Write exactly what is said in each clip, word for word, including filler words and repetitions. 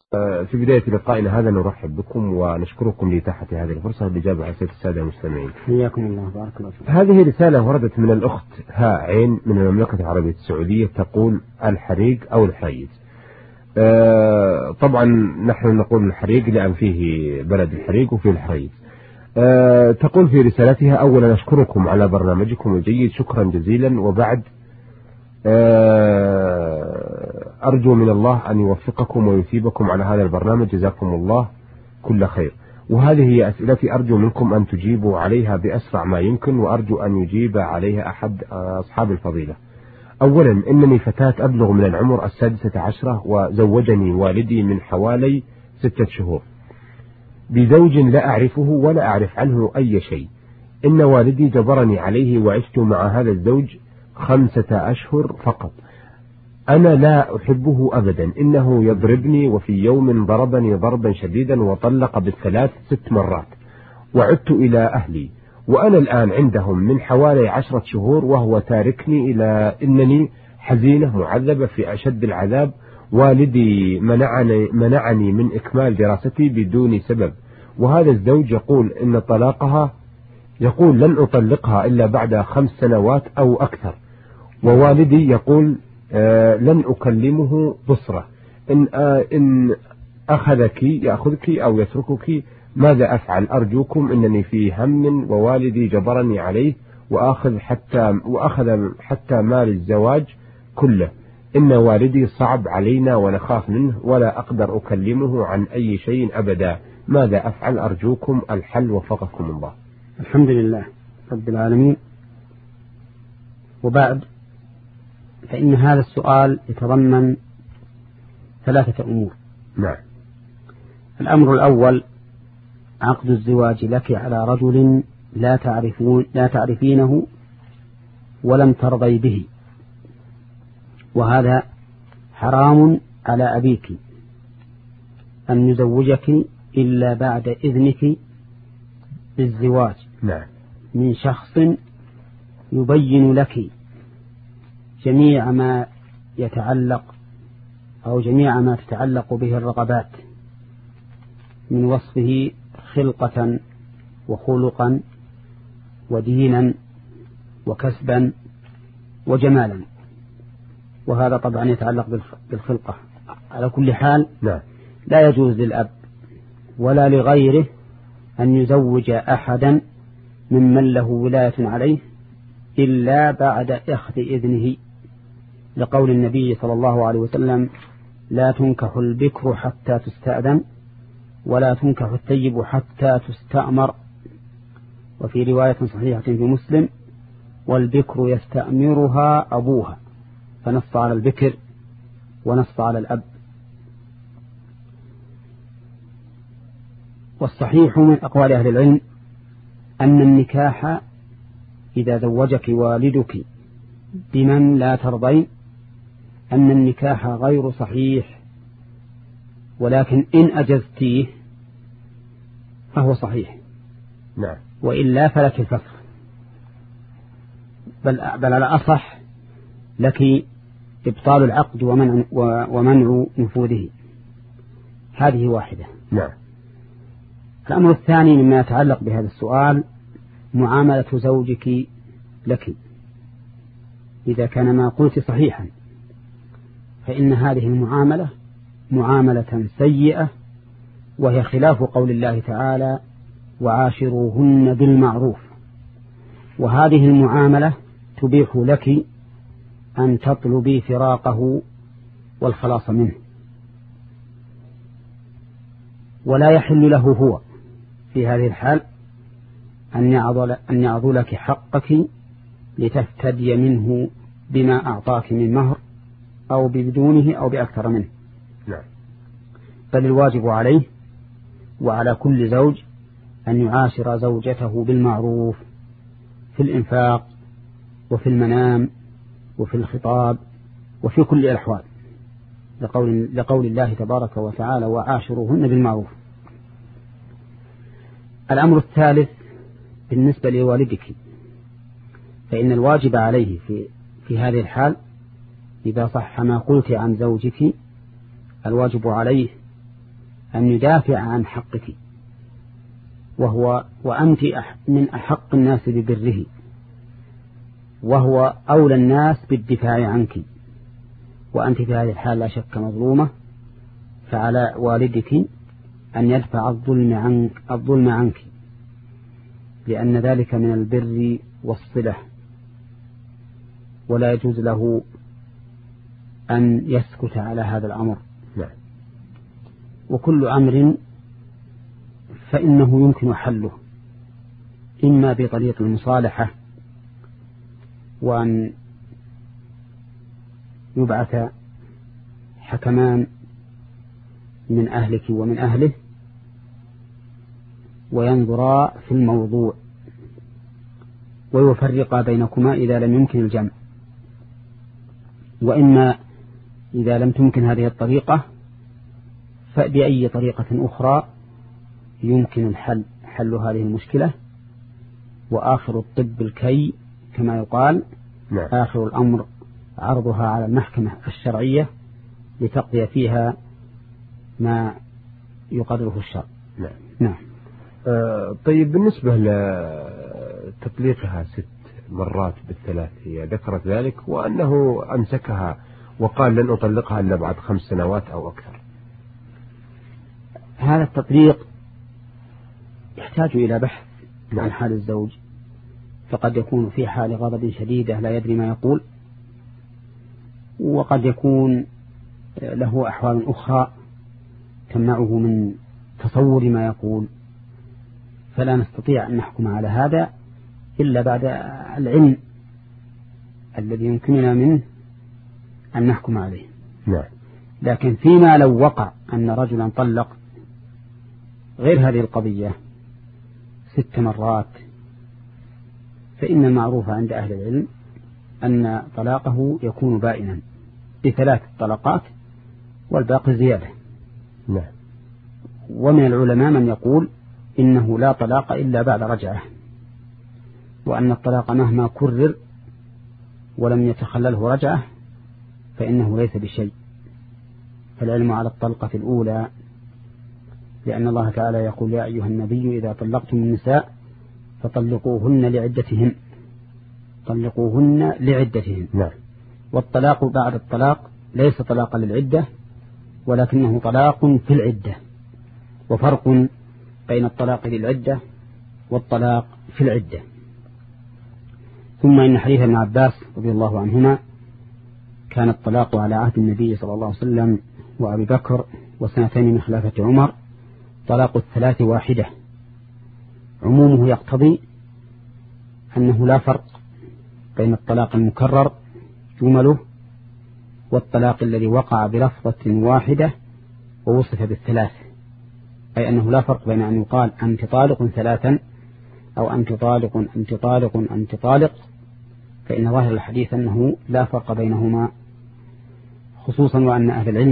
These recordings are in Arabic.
في بداية لقائنا هذا نرحب بكم ونشكركم لإتاحة هذه الفرصة للإجابة على أسئلة السادة المستمعين. حياكم الله، بارك الله فيكم. هذه رسالة وردت من الأخت هاء عين من المملكة العربية السعودية، تقول الحريق أو الحيز. آه طبعا نحن نقول الحريق لأن فيه بلد الحريق وفيه الحيز. آه تقول في رسالتها: أولا أشكركم على برنامجكم الجيد، شكرا جزيلا، وبعد أرجو من الله أن يوفقكم ويثيبكم على هذا البرنامج، جزاكم الله كل خير. وهذه هي أسئلتي، أرجو منكم أن تجيبوا عليها بأسرع ما يمكن، وأرجو أن يجيب عليها أحد أصحاب الفضيلة. أولا، إنني فتاة أبلغ من العمر السادسة عشرة، وزوجني والدي من حوالي ستة شهور بزوج لا أعرفه ولا أعرف عنه أي شيء. إن والدي جبرني عليه، وعشت مع هذا الزوج خمسة أشهر فقط. أنا لا أحبه أبدا، إنه يضربني، وفي يوم ضربني ضربا شديدا وطلق بالثلاث ست مرات، وعدت إلى أهلي وأنا الآن عندهم من حوالي عشرة شهور، وهو تاركني إلى إنني حزينة معذبة في أشد العذاب. والدي منعني, منعني من إكمال دراستي بدون سبب، وهذا الزوج يقول إن طلاقها يقول لن أطلقها إلا بعد خمس سنوات أو أكثر، ووالدي يقول آه لن أكلمه بصرة، إن, آه إن أخذك يأخذك أو يتركك ماذا أفعل؟ أرجوكم، إنني في هم، ووالدي جبرني عليه وأخذ حتى وأخذ حتى مال الزواج كله. إن والدي صعب علينا ونخاف منه، ولا أقدر أكلمه عن أي شيء أبدا. ماذا أفعل؟ أرجوكم الحل، وفقكم الله. الحمد لله رب العالمين. وبعد، فإن هذا السؤال يتضمن ثلاثة أمور. نعم. الأمر الأول: عقد الزواج لك على رجل لا تعرفون لا تعرفينه ولم ترضي به، وهذا حرام على أبيك أن يزوجك إلا بعد إذنك بالزواج. نعم. من شخص يبين لك جميع ما يتعلق أو جميع ما تتعلق به الرغبات من وصفه خلقة وخلقا ودينا وكسبا وجمالا، وهذا طبعا يتعلق بالخلقة. على كل حال لا, لا يجوز للأب ولا لغيره أن يزوج أحدا ممن له ولاية عليه إلا بعد أخذ إذنه، لقول النبي صلى الله عليه وسلم: لا تنكح البكر حتى تستأذن، ولا تنكح الثيب حتى تستأمر. وفي رواية صحيحة في مسلم: والبكر يستأمرها أبوها، فنص على البكر ونص على الأب. والصحيح من أقوال أهل العلم أن النكاح إذا زوجك والدك بمن لا ترضين أن النكاح غير صحيح، ولكن إن أجزتيه فهو صحيح. نعم. وإلا فلك الفسخ، بل, بل على أصح لك إبطال العقد ومنع, ومنع نفوذه. هذه واحدة. نعم. الأمر الثاني مما يتعلق بهذا السؤال: معاملة زوجك لك. إذا كان ما قلت صحيحا فإن هذه المعاملة معاملة سيئة، وهي خلاف قول الله تعالى: وعاشروهن بالمعروف. وهذه المعاملة تبيح لك أن تطلبي فراقه والخلاص منه، ولا يحل له هو في هذه الحال أن يعضل أن يعضلك حقك لتفتدي منه بما أعطاك من مهر أو بدونه أو بأكثر منه. نعم. بل الواجب عليه وعلى كل زوج أن يعاشر زوجته بالمعروف في الإنفاق وفي المنام وفي الخطاب وفي كل الأحوال، لقول, لقول الله تبارك وتعالى: وعاشروهن بالمعروف. الأمر الثالث بالنسبة لوالدك، فإن الواجب عليه في, في هذه الحال إذا صح ما قلت عن زوجك، الواجب عليه أن يدافع عن حقك، وهو وأنت من أحق الناس ببره، وهو أولى الناس بالدفاع عنك، وأنت في هذه الحال لا شك مظلومة، فعلى والدك أن يدفع الظلم عنك, الظلم عنك لأن ذلك من البر والصلة، ولا يجوز له أن يسكت على هذا الأمر. نعم. وكل أمر فإنه يمكن حله إما بطريق المصالحة، وأن يبعث حكمان من أهلك ومن أهله وينظرا في الموضوع ويفرقا بينكما إذا لم يمكن الجمع، وإما إذا لم تمكن هذه الطريقة فبأي طريقة أخرى يمكن الحل حل هذه المشكلة. وآخر الطب الكي كما يقال. نعم. آخر الأمر عرضها على المحكمة الشرعية لتقضي فيها ما يقدره الشرع. نعم. نعم. آه طيب، بالنسبة لتطليقها ست مرات بالثلاث، هي ذكرت ذلك وأنه أمسكها وقال لن أطلقها إلا بعد خمس سنوات أو أكثر. هذا التطليق يحتاج إلى بحث. نعم. عن حال الزوج، فقد يكون في حال غضب شديدة لا يدري ما يقول، وقد يكون له أحوال أخرى تمنعه من تصور ما يقول، فلا نستطيع أن نحكم على هذا إلا بعد العلم الذي يمكننا منه أن نحكم عليه. نعم. لكن فيما لو وقع أن رجلا طلق غير هذه القضية ست مرات، فإن المعروف عند أهل العلم أن طلاقه يكون بائنا بثلاث طلقات والباقي زيادة. نعم. ومن العلماء من يقول إنه لا طلاق إلا بعد رجعة، وأن الطلاق مهما كرر ولم يتخلله رجعة فإنه ليس بشيء، فالعلم على الطلقة الأولى، لأن الله تعالى يقول: يا أيها النبي إذا طلقتم النساء فطلقوهن لعدتهن، طلقوهن لعدتهن. نعم. والطلاق بعد الطلاق ليس طلاقا للعدة، ولكنه طلاق في العدة، وفرق بين الطلاق للعدة والطلاق في العدة. ثم إن حديث ابن عباس رضي الله عنهما كان الطلاق على عهد النبي صلى الله عليه وسلم وأبي بكر وسنتين من خلافة عمر طلاق الثلاث واحدة، عمومه يقتضي أنه لا فرق بين الطلاق المكرر جمله والطلاق الذي وقع بلفظة واحدة ووصف بالثلاث، أي أنه لا فرق بين أن يقال أنت طالق ثلاثا أو أنت طالق أنت طالق أنت طالق، فإن ظاهر الحديث أنه لا فرق بينهما، خصوصا وأن أهل العلم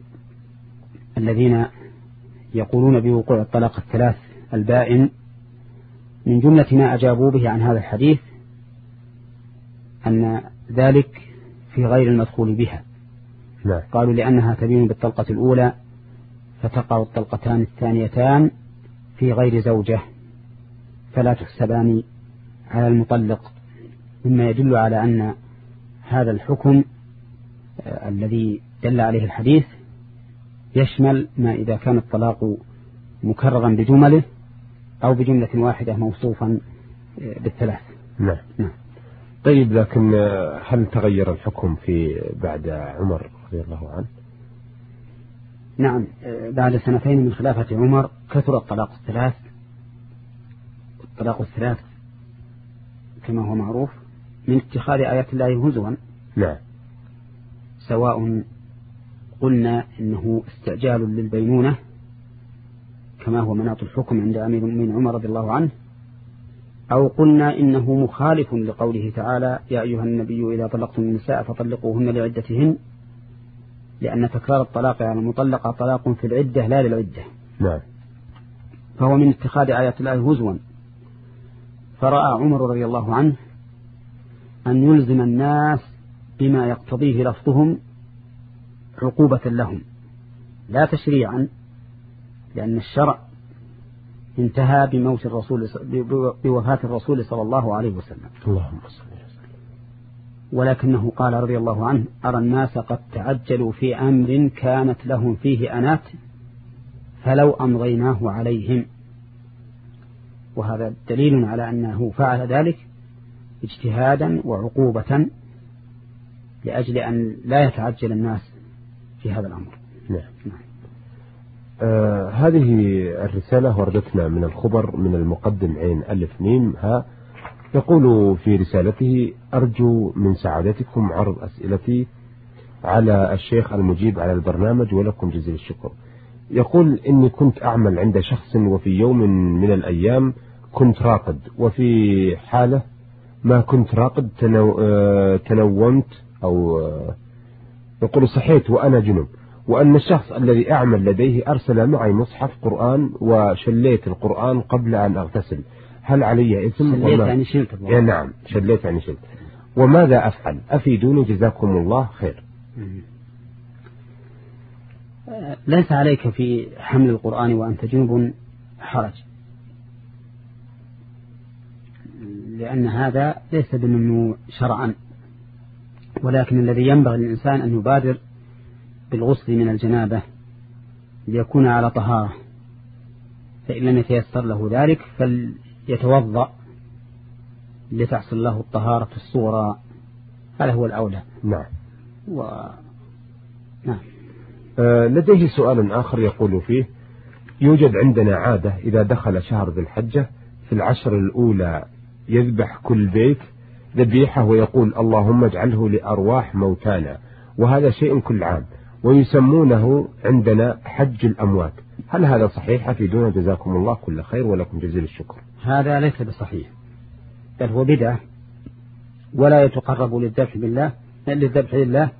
الذين يقولون بوقوع الطلاق الثلاث البائن من جملة ما أجابوا به عن هذا الحديث أن ذلك في غير المدخول بها. لا. قالوا لأنها تبين بالطلقة الأولى فتقع الطلقتان الثانيتان في غير زوجة فلا تحسبان على المطلق، مما يدل على أن هذا الحكم الذي دل عليه الحديث يشمل ما إذا كان الطلاق مكررا بجمله أو بجملة واحدة موصوفا بالثلاث. نعم. نعم. طيب، لكن هل تغير الحكم في بعد عمر رضي الله عنه؟ نعم، بعد سنتين من خلافة عمر كثر الطلاق الثلاث. الطلاق الثلاث كما هو معروف من اتخاذ آيات الله هزوا. نعم. سواء قلنا إنه استعجال للبينونة كما هو مناط الحكم عند أمير المؤمنين عمر رضي الله عنه، أو قلنا إنه مخالف لقوله تعالى: يا أيها النبي إذا طلقتم النساء فطلقوهن لعدتهن، لأن تكرار الطلاق على المطلقة طلاق في العدة لا للعدة. نعم. فهو من اتخاذ آيات الله هزوا، فرأى عمر رضي الله عنه أن يلزم الناس بما يقتضيه لفظهم عقوبة لهم لا تشريعا، لأن الشرع انتهى بموت الرسول بوفاة الرسول صلى الله عليه وسلم. اللهم صل وسلم. ولكنه قال رضي الله عنه: أرى الناس قد تعجلوا في أمر كانت لهم فيه أنات فلو أمضيناه عليهم. وهذا دليل على أنه فعل ذلك اجتهادا وعقوبة لأجل أن لا يتعجل الناس في هذا الأمر. نعم. نعم. آه هذه الرسالة وردتنا من الخبر من المقدم عين ألف ميم ها، يقول في رسالته: أرجو من سعادتكم عرض أسئلتي على الشيخ المجيب على البرنامج ولكم جزيل الشكر. يقول: إني كنت أعمل عند شخص وفي يوم من الأيام كنت راقد، وفي حالة ما كنت راقد تنو... تنومت أو يقول صحيت وأنا جنب، وأن الشخص الذي أعمل لديه أرسل معي مصحف قرآن وشليت القرآن قبل أن أغتسل، هل علي إثم؟ شليت يعني شلت؟ يا نعم، شليت يعني شلت. وماذا أفعل؟ أفيدوني جزاكم الله خير. ليس عليك في حمل القرآن وأنت جنب حرج، لأن هذا ليس بممنوع شرعا، ولكن الذي ينبغي للإنسان أن يبادر بالغسل من الجنابة ليكون على طهارة، فإن لم يتيسر له ذلك فليتوضأ لتحصل له الطهارة الصغرى، هذا هو الأولى. نعم. و... نعم. آه لديه سؤال آخر يقول فيه: يوجد عندنا عادة إذا دخل شهر ذي الحجة في العشر الأولى يذبح كل بيت ذبيحة ويقول اللهم اجعله لأرواح موتانا، وهذا شيء كل عام، ويسمونه عندنا حج الأموات، هل هذا صحيح؟ أفيدونا جزاكم الله كل خير ولكم جزيل الشكر. هذا ليس بصحيح، بل هو بدعة، ولا يتقرب للذبح بالله للذبح لله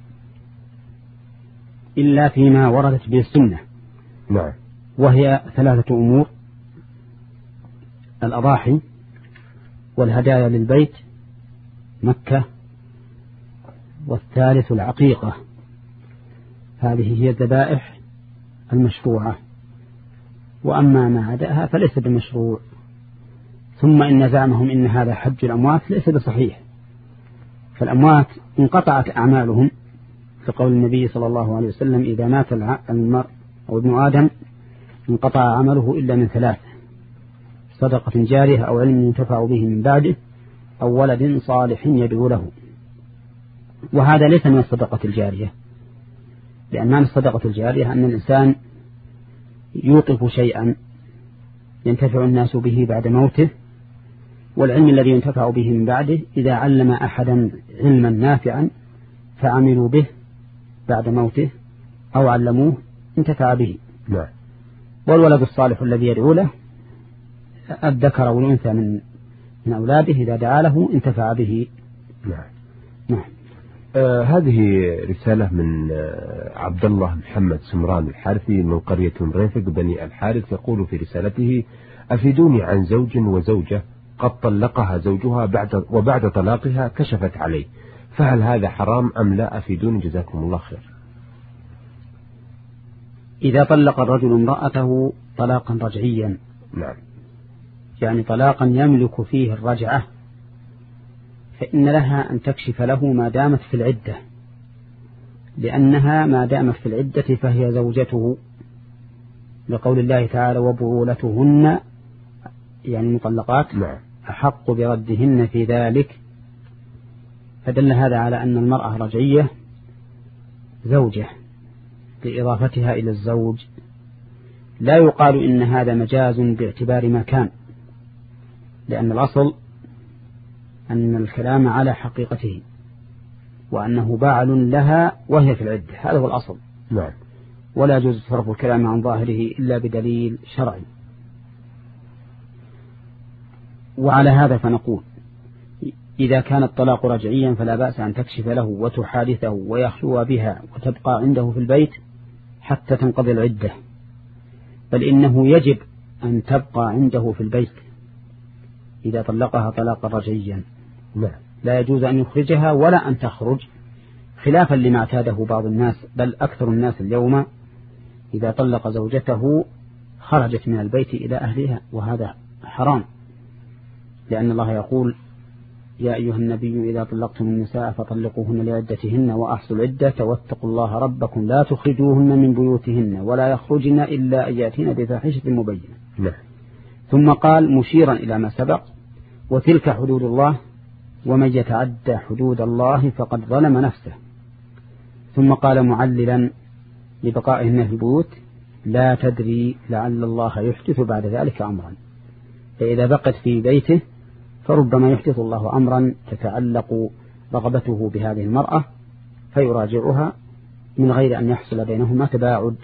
إلا فيما وردت به السنة. نعم. وهي ثلاثة أمور: الأضاحي والهدايا للبيت مكة، والثالث العقيقة. هذه هي الذبائح المشروعة، وأما ما عداها فليس بمشروع. ثم إن زعمهم إن هذا حج الأموات ليس بصحيح، فالأموات انقطعت أعمالهم، كقول النبي صلى الله عليه وسلم: إذا مات المرء أو ابن آدم انقطع عمله إلا من ثلاث: صدقة جارية أو علم ينتفع به من بعده أو ولد صالح يدعو له. وهذا ليس من الصدقة الجارية، لأن معنى الصدقة الجارية أن الإنسان يوقف شيئا ينتفع الناس به بعد موته، والعلم الذي ينتفع به من بعده إذا علم أحدا علما نافعا فعملوا به بعد موته أو علموه انتفع به. نعم. والولد الصالح الذي يدعو له الذكر والأنثى من من أولاده إذا دعا له انتفع به. نعم. نعم. آه هذه رسالة من آه عبد الله محمد سمران الحارثي من قرية مريفق بني الحارث، يقول في رسالته: أفيدوني عن زوج وزوجة قد طلقها زوجها بعد وبعد طلاقها كشفت عليه، فهل هذا حرام أم لا؟ أفيدوني جزاكم الله خير. إذا طلق الرجل امرأته طلاقا رجعيا، نعم، يعني طلاقا يملك فيه الرجعة، فإن لها أن تكشف له ما دامت في العدة، لأنها ما دامت في العدة فهي زوجته، لقول الله تعالى: وبعولتهن يعني المطلقات نعم أحق بردهن في ذلك. فدل هذا على أن المرأة رجعية زوجة لإضافتها إلى الزوج. لا يقال إن هذا مجاز باعتبار ما كان، لأن الأصل أن الكلام على حقيقته، وأنه باعل لها وهي في العدة، هذا هو الأصل. نعم. ولا يجوز صرف الكلام عن ظاهره إلا بدليل شرعي. وعلى هذا فنقول: إذا كان الطلاق رجعيا فلا بأس أن تكشف له وتحادثه ويخلو بها وتبقى عنده في البيت حتى تنقضي العدة، بل إنه يجب أن تبقى عنده في البيت إذا طلقها طلاقا رجعيا. نعم. لا يجوز أن يخرجها ولا أن تخرج، خلافا لما اعتاده بعض الناس، بل أكثر الناس اليوم إذا طلق زوجته خرجت من البيت إلى أهلها، وهذا حرام، لأن الله يقول: يا أيها النبي إذا طلقتم النساء فطلقوهن لعدتهن وأحصوا العدة واتقوا الله ربكم لا تخرجوهن من بيوتهن ولا يخرجن إلا أن يأتين بفاحشة مبينة. نعم. ثم قال مشيرا إلى ما سبق: وتلك حدود الله ومن يتعدى حدود الله فقد ظلم نفسه. ثم قال معللا لبقائهن في البيوت: لا تدري لعل الله يحدث بعد ذلك أمرا. فإذا بقت في بيته فربما يحدث الله أمرا تتعلق رغبته بهذه المرأة فيراجعها من غير أن يحصل بينهما تباعد.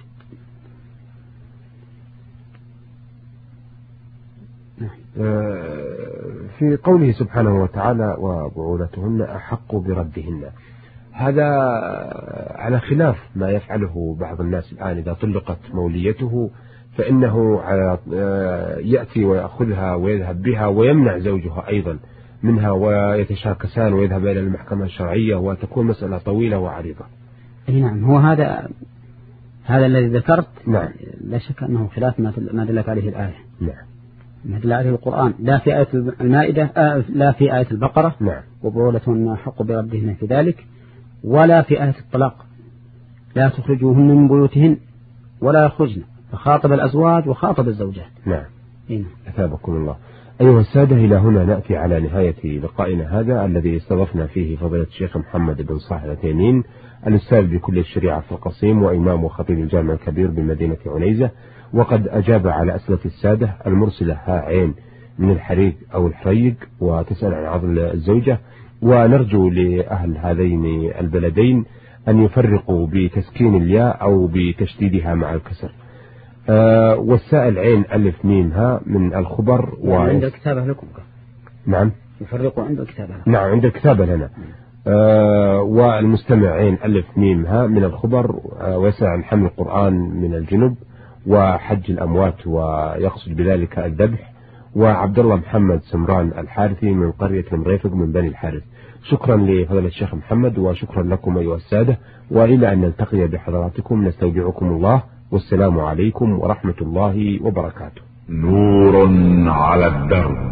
في قوله سبحانه وتعالى: وبعولتهن أحق بردهن، هذا على خلاف ما يفعله بعض الناس الآن. إذا طلقت موليته فإنه يأتي ويأخذها ويذهب بها ويمنع زوجها أيضا منها ويتشاكسان ويذهب إلى المحكمة الشرعية وتكون مسألة طويلة وعريضة. نعم، هو هذا هذا الذي ذكرت. نعم. لا شك أنه خلاف ما دلت عليه الآية. نعم. ما دل عليه القرآن، لا في آية المائدة آه لا في آية البقرة. نعم. وبعولتهن أحق بردهن في ذلك، ولا في آية الطلاق: لا تخرجوهن من بيوتهن ولا يخرجن، فخاطب الأزواج وخاطب الزوجات. نعم. إيه؟ أثابكم الله. أيها السادة، إلى هنا نأتي على نهاية لقائنا هذا الذي استضفنا فيه فضيلة الشيخ محمد بن صالح العثيمين، الأستاذ بكلية الشريعة في القصيم وإمام وخطيب الجامع الكبير بمدينة عنيزة، وقد أجاب على أسئلة السادة المرسلة ها عين من الحريق أو الحريق وتسأل عن عضل الزوجة، ونرجو لأهل هذين البلدين أن يفرقوا بتسكين الياء أو بتشديدها مع الكسر. آه والسائل عين ألف ميم ها من الخبر و... عند الكتابة لكم. نعم، يفرقوا عند الكتابة. نعم، عند الكتابة لنا. آه والمستمع عين ألف ميم ها من الخبر، آه ويسأل عن حمل القرآن من الجنب وحج الأموات ويقصد بذلك الذبح. وعبد الله محمد سمران الحارثي من قرية المريفق من بني الحارث. شكرا لفضيلة الشيخ محمد وشكرا لكم أيها السادة، وإلى أن نلتقي بحضراتكم نستودعكم الله، والسلام عليكم ورحمة الله وبركاته. نور على الدرب،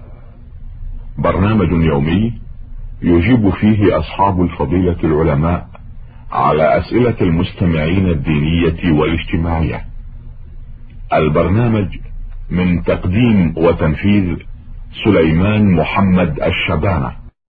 برنامج يومي يجيب فيه أصحاب الفضيلة العلماء على أسئلة المستمعين الدينية والاجتماعية. البرنامج من تقديم وتنفيذ سليمان محمد الشبانة.